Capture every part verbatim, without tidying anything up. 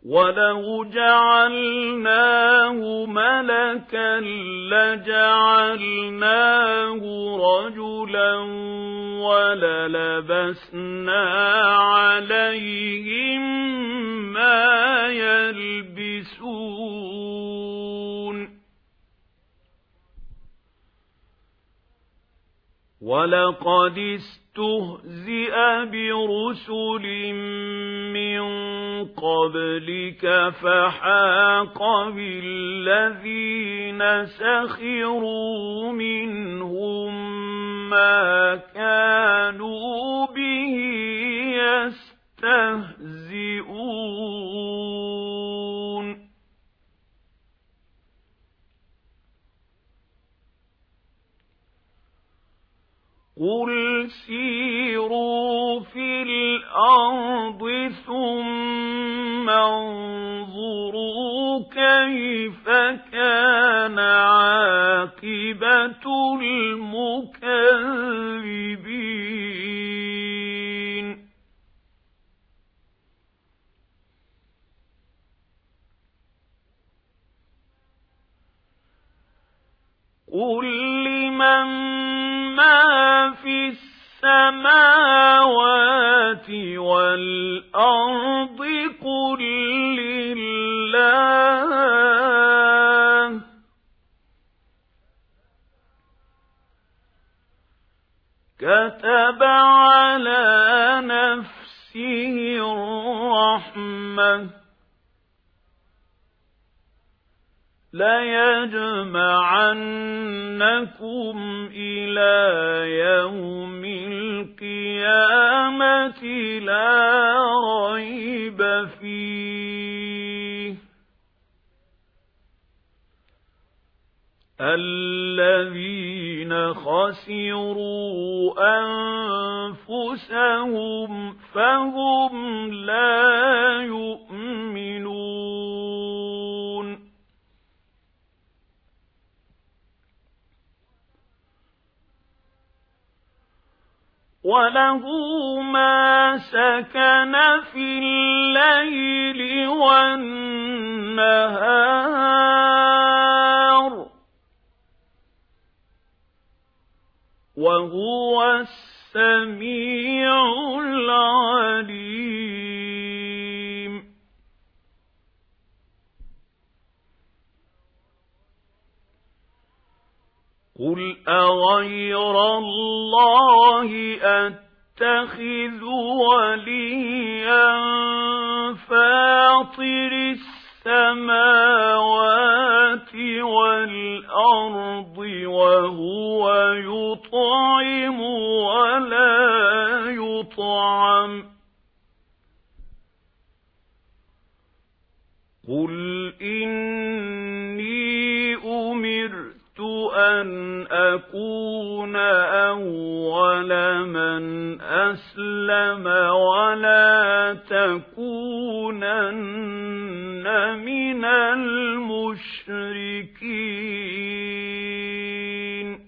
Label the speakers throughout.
Speaker 1: وَلَوْ جَعَلْنَاهُ مَلَكًا لَّجَعَلْنَاهُ رَجُلًا وَلَلَبَسْنَا عَلَيْهِم مَّا يَلْبِسُونَ وَلَقَدِ اسْتُهْزِئَ بِرُسُلٍ مِّن قَبْلِكَ فَحَاقَ بِالَّذِينَ سَخِرُوا مِنْهُم مَّا كَانُوا بِهِ يَسْتَهْزِئُونَ قُلْ سِيرُوا فِي الْأَرْضِ ثُمَّ انظُرُوا كَيْفَ كَانَ عَاقِبَةُ الْمُكَذِّبِينَ قُل لِّمَن مَّا فِي السَّمَاوَاتِ وَالْأَرْضِ قُل لِّلَّهِ كَتَبَ عَلَى نَفْسِهِ الرَّحْمَةَ لَيَجْمَعَنَّكُمْ إِلَى يَوْمِ الْقِيَامَةِ لَا رَيْبَ فِيهِ الَّذِينَ خَسِرُوا أَنفُسَهُمْ فَهُمْ لَا يُؤْمِنُونَ وَلَهُ مَا سَكَنَ فِي اللَّيْلِ وَالنَّهَارِ وَهُوَ السَّمِيعُ الْعَلِيمُ قُلْ أَغَيْرَ اللَّهِ أَتَّخِذُ وَلِيًّا فَاطِرِ السَّمَاوَاتِ وَالْأَرْضِ وَهُوَ يُطْعِمُ وَلَا يُطْعَمُ قُلْ إِنِّي أُمِرْتُ أَنْ أَكُونَ أَوَّلَ مَنْ أَسْلَمَ وَلَا تَكُونَنَّ مِنَ الْمُشْرِكِينَ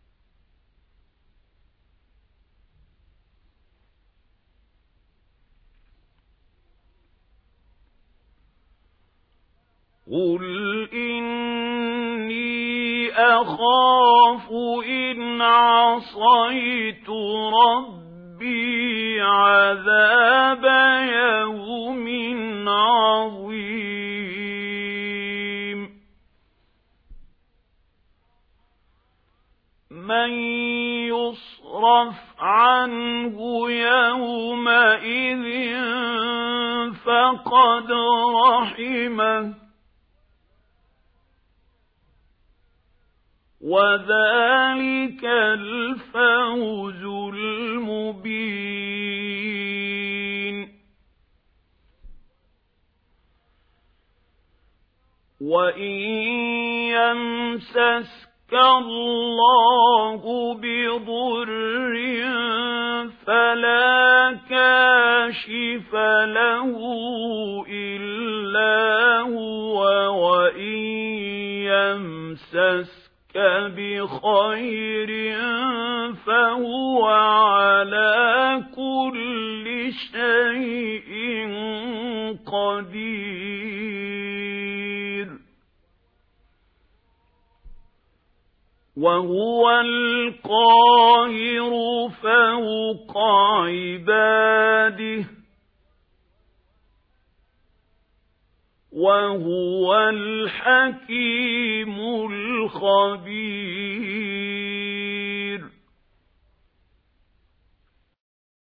Speaker 1: قُلْ إِنِّي أَخَافُ إِنْ عَصَيْتُ رَبِّي عَذَابَ يَوْمٍ عَظِيمٍ مَنْ يُصْرَفْ عَنْهُ يَوْمَئِذٍ فَقَدْ رَحِمَهُ وَذَلِكَ الْفَوْزُ الْمُبِينُ وَإِنْ يَمْسَسْكَ اللَّهُ بِضُرٍّ فَلَا كَاشِفَ لَهُ إِلَّا هُوَ وَإِنْ يَمْسَسْكَ بِخَيْرٍ فَهُوَ عَلَى كُلِّ شَيْءٍ قَدِيرٌ وهو القاهر فوق عباده وهو الحكيم الخبير.